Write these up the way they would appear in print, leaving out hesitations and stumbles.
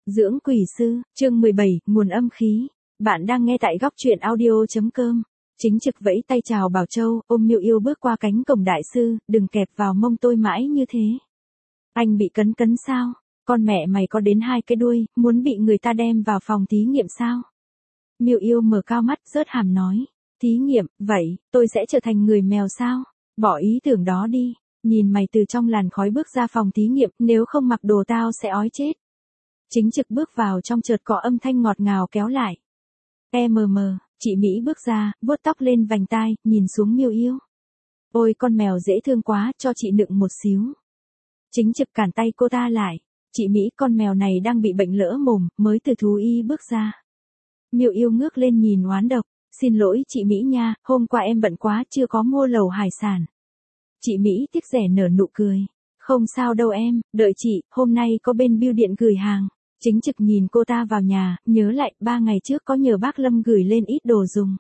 Dưỡng quỷ sư, chương 17, nguồn âm khí. Bạn đang nghe tại góc truyện audio.com. Chính trực vẫy tay chào Bảo Châu, ôm Miêu Yêu bước qua cánh cổng đại sư, đừng kẹp vào mông tôi mãi như thế. Anh bị cấn cấn sao? Con mẹ mày có đến hai cái đuôi, muốn bị người ta đem vào phòng thí nghiệm sao? Miêu Yêu mở cao mắt, rớt hàm nói. Thí nghiệm, vậy, tôi sẽ trở thành người mèo sao? Bỏ ý tưởng đó đi. Nhìn mày từ trong làn khói bước ra phòng thí nghiệm, nếu không mặc đồ tao sẽ ói chết. Chính trực bước vào trong chợt có âm thanh ngọt ngào kéo lại. Chị Mỹ bước ra, vuốt tóc lên vành tai, nhìn xuống Miêu Yêu. Ôi con mèo dễ thương quá, cho chị nựng một xíu. Chính trực cản tay cô ta lại. Chị Mỹ, con mèo này đang bị bệnh lỡ mồm, mới từ thú y bước ra. Miêu Yêu ngước lên nhìn oán độc. Xin lỗi chị Mỹ nha, hôm qua em bận quá chưa có mua lẩu hải sản. Chị Mỹ tiếc rẻ nở nụ cười. Không sao đâu em, đợi chị, hôm nay có bên bưu điện gửi hàng. Chính trực nhìn cô ta vào nhà, nhớ lại 3 ngày trước có nhờ bác Lâm gửi lên ít đồ dùng.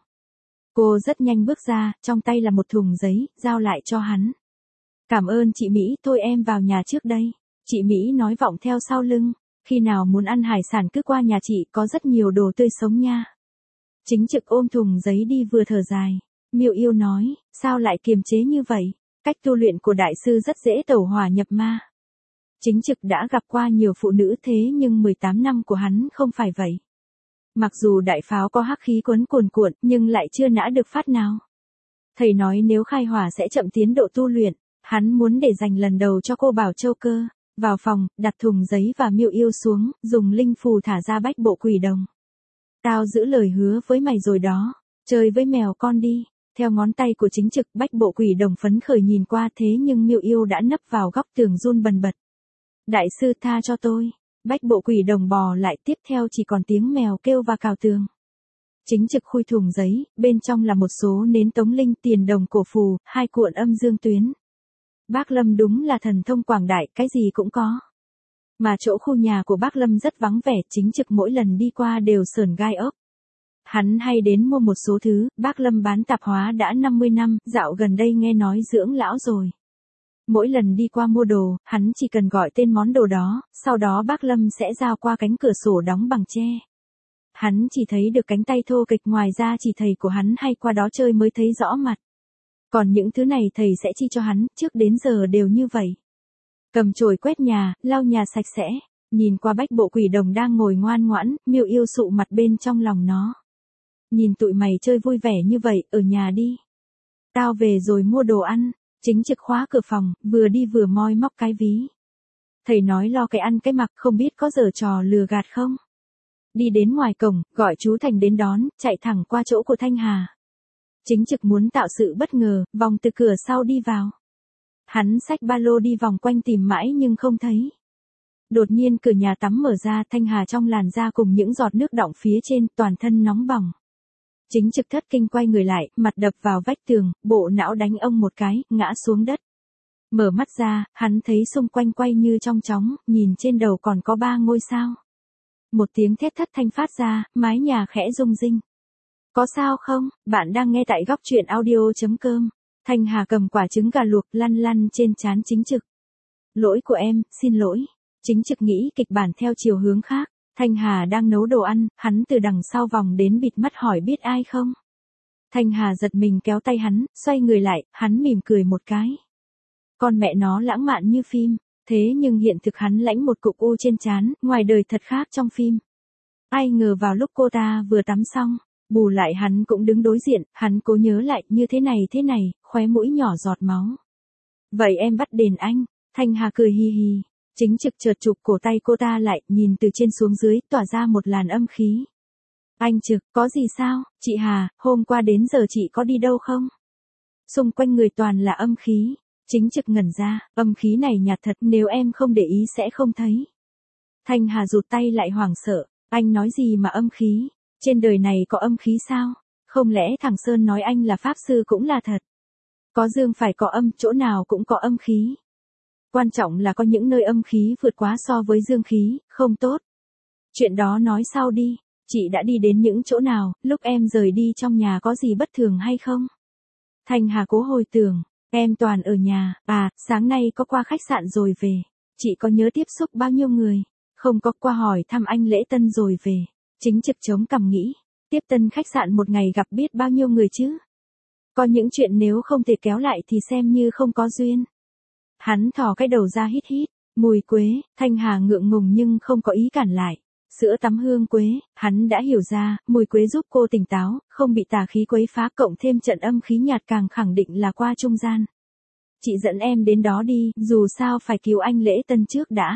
Cô rất nhanh bước ra, trong tay là một thùng giấy, giao lại cho hắn. Cảm ơn chị Mỹ, thôi em vào nhà trước đây. Chị Mỹ nói vọng theo sau lưng, khi nào muốn ăn hải sản cứ qua nhà chị, có rất nhiều đồ tươi sống nha. Chính trực ôm thùng giấy đi vừa thở dài. Miêu Yêu nói, sao lại kiềm chế như vậy? Cách tu luyện của đại sư rất dễ tẩu hỏa nhập ma. Chính trực đã gặp qua nhiều phụ nữ thế nhưng 18 năm của hắn không phải vậy. Mặc dù đại pháo có hắc khí cuồn cuộn nhưng lại chưa nã được phát nào. Thầy nói nếu khai hỏa sẽ chậm tiến độ tu luyện, hắn muốn để dành lần đầu cho cô Bảo Châu cơ. Vào phòng, đặt thùng giấy và Miêu Yêu xuống, dùng linh phù thả ra bách bộ quỷ đồng. Tao giữ lời hứa với mày rồi đó, chơi với mèo con đi. Theo ngón tay của chính trực, bách bộ quỷ đồng phấn khởi nhìn qua thế nhưng Miêu Yêu đã nấp vào góc tường run bần bật. Đại sư tha cho tôi. Bách bộ quỷ đồng bò lại, tiếp theo chỉ còn tiếng mèo kêu và cào tường. Chính trực khui thùng giấy, bên trong là một số nến tống linh, tiền đồng cổ phù, 2 cuộn âm dương tuyến. Bác Lâm đúng là thần thông quảng đại, cái gì cũng có. Mà chỗ khu nhà của bác Lâm rất vắng vẻ, chính trực mỗi lần đi qua đều sởn gai ốc. Hắn hay đến mua một số thứ, bác Lâm bán tạp hóa đã 50 năm, dạo gần đây nghe nói dưỡng lão rồi. Mỗi lần đi qua mua đồ, hắn chỉ cần gọi tên món đồ đó, sau đó bác Lâm sẽ giao qua cánh cửa sổ đóng bằng tre. Hắn chỉ thấy được cánh tay thô kịch, ngoài ra chỉ thầy của hắn hay qua đó chơi mới thấy rõ mặt. Còn những thứ này thầy sẽ chi cho hắn, trước đến giờ đều như vậy. Cầm chổi quét nhà, lau nhà sạch sẽ, nhìn qua bách bộ quỷ đồng đang ngồi ngoan ngoãn, Miêu Yêu sụ mặt bên trong lòng nó. Nhìn tụi mày chơi vui vẻ như vậy, ở nhà đi. Tao về rồi mua đồ ăn. Chính trực khóa cửa phòng, vừa đi vừa moi móc cái ví. Thầy nói lo cái ăn cái mặc, không biết có giở trò lừa gạt không? Đi đến ngoài cổng, gọi chú Thành đến đón, chạy thẳng qua chỗ của Thanh Hà. Chính trực muốn tạo sự bất ngờ, vòng từ cửa sau đi vào. Hắn xách ba lô đi vòng quanh tìm mãi nhưng không thấy. Đột nhiên cửa nhà tắm mở ra, Thanh Hà trong làn da cùng những giọt nước đọng phía trên, toàn thân nóng bỏng. Chính trực thất kinh quay người lại, mặt đập vào vách tường, bộ não đánh ông một cái, ngã xuống đất. Mở mắt ra, hắn thấy xung quanh quay như trong chóng, nhìn trên đầu còn có 3 ngôi sao. Một tiếng thét thất thanh phát ra, mái nhà khẽ rung rinh. Có sao không? Bạn đang nghe tại góc truyện audio.com. Thanh Hà cầm quả trứng gà luộc lăn lăn trên trán chính trực. Lỗi của em, xin lỗi. Chính trực nghĩ kịch bản theo chiều hướng khác. Thanh Hà đang nấu đồ ăn, hắn từ đằng sau vòng đến bịt mắt hỏi biết ai không. Thanh Hà giật mình kéo tay hắn, xoay người lại, hắn mỉm cười một cái. Con mẹ nó lãng mạn như phim, thế nhưng hiện thực hắn lãnh một cục u trên trán, ngoài đời thật khác trong phim. Ai ngờ vào lúc cô ta vừa tắm xong, bù lại hắn cũng đứng đối diện, hắn cố nhớ lại như thế này, khóe mũi nhỏ giọt máu. Vậy em bắt đền anh, Thanh Hà cười hi hi. Chính trực chợt chụp cổ tay cô ta lại, nhìn từ trên xuống dưới, tỏa ra một làn âm khí. Anh Trực, có gì sao? Chị Hà, hôm qua đến giờ chị có đi đâu không? Xung quanh người toàn là âm khí. Chính trực ngẩn ra, âm khí này nhạt thật, nếu em không để ý sẽ không thấy. Thanh Hà rụt tay lại hoảng sợ, anh nói gì mà âm khí? Trên đời này có âm khí sao? Không lẽ thằng Sơn nói anh là pháp sư cũng là thật? Có dương phải có âm, chỗ nào cũng có âm khí. Quan trọng là có những nơi âm khí vượt quá so với dương khí, không tốt. Chuyện đó nói sau đi, chị đã đi đến những chỗ nào, lúc em rời đi trong nhà có gì bất thường hay không? Thanh Hà cố hồi tưởng, em toàn ở nhà, sáng nay có qua khách sạn rồi về. Chị có nhớ tiếp xúc bao nhiêu người? Không có, qua hỏi thăm anh lễ tân rồi về. Chính trực chống cằm nghĩ, tiếp tân khách sạn một ngày gặp biết bao nhiêu người chứ. Có những chuyện nếu không thể kéo lại thì xem như không có duyên. Hắn thò cái đầu ra hít hít, mùi quế, Thanh Hà ngượng ngùng nhưng không có ý cản lại. Sữa tắm hương quế, hắn đã hiểu ra, mùi quế giúp cô tỉnh táo, không bị tà khí quấy phá, cộng thêm trận âm khí nhạt càng khẳng định là qua trung gian. Chị dẫn em đến đó đi, dù sao phải cứu anh lễ tân trước đã.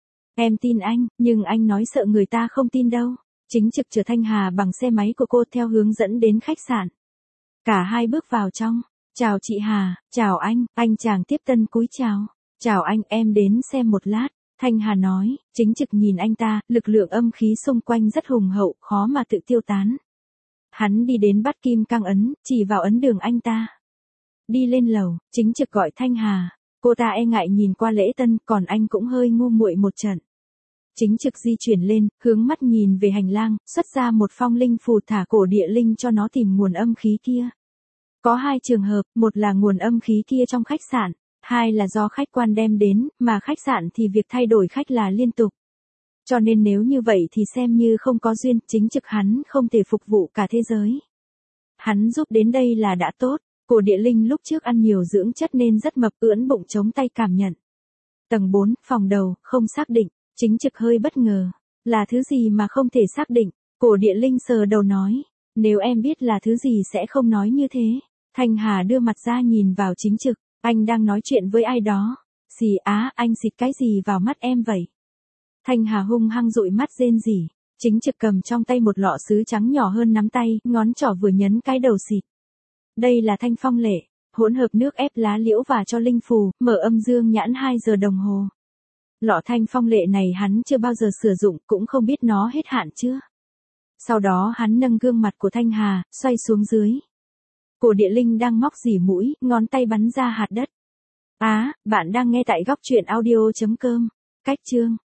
Em tin anh, nhưng anh nói sợ người ta không tin đâu. Chính trực chở Thanh Hà bằng xe máy của cô theo hướng dẫn đến khách sạn. Cả hai bước vào trong. Chào chị Hà, chào anh chàng tiếp tân cúi chào. Chào anh, em đến xem một lát. Thanh Hà nói, chính trực nhìn anh ta, lực lượng âm khí xung quanh rất hùng hậu, khó mà tự tiêu tán. Hắn đi đến bắt kim cang ấn, chỉ vào ấn đường anh ta. Đi lên lầu, chính trực gọi Thanh Hà. Cô ta e ngại nhìn qua lễ tân, còn anh cũng hơi ngu muội một trận. Chính trực di chuyển lên, hướng mắt nhìn về hành lang, xuất ra một phong linh phù, thả cổ địa linh cho nó tìm nguồn âm khí kia. Có hai trường hợp, một là nguồn âm khí kia trong khách sạn, hai là do khách quan đem đến, mà khách sạn thì việc thay đổi khách là liên tục. Cho nên nếu như vậy thì xem như không có duyên, chính trực hắn không thể phục vụ cả thế giới. Hắn giúp đến đây là đã tốt, cổ địa linh lúc trước ăn nhiều dưỡng chất nên rất mập, ưỡn bụng chống tay cảm nhận. Tầng 4, phòng đầu, không xác định, chính trực hơi bất ngờ, là thứ gì mà không thể xác định, cổ địa linh sờ đầu nói, nếu em biết là thứ gì sẽ không nói như thế. Thanh Hà đưa mặt ra nhìn vào chính trực, anh đang nói chuyện với ai đó. Xì á, anh xịt cái gì vào mắt em vậy? Thanh Hà hung hăng dụi mắt rên rỉ, chính trực cầm trong tay một lọ sứ trắng nhỏ hơn nắm tay, ngón trỏ vừa nhấn cái đầu xịt. Đây là thanh phong lệ, hỗn hợp nước ép lá liễu và cho linh phù, mở âm dương nhãn 2 giờ đồng hồ. Lọ thanh phong lệ này hắn chưa bao giờ sử dụng, cũng không biết nó hết hạn chưa. Sau đó hắn nâng gương mặt của Thanh Hà, xoay xuống dưới. Cổ địa linh đang móc dỉ mũi, ngón tay bắn ra hạt đất. Bạn đang nghe tại góc truyện audio.com. Cách chương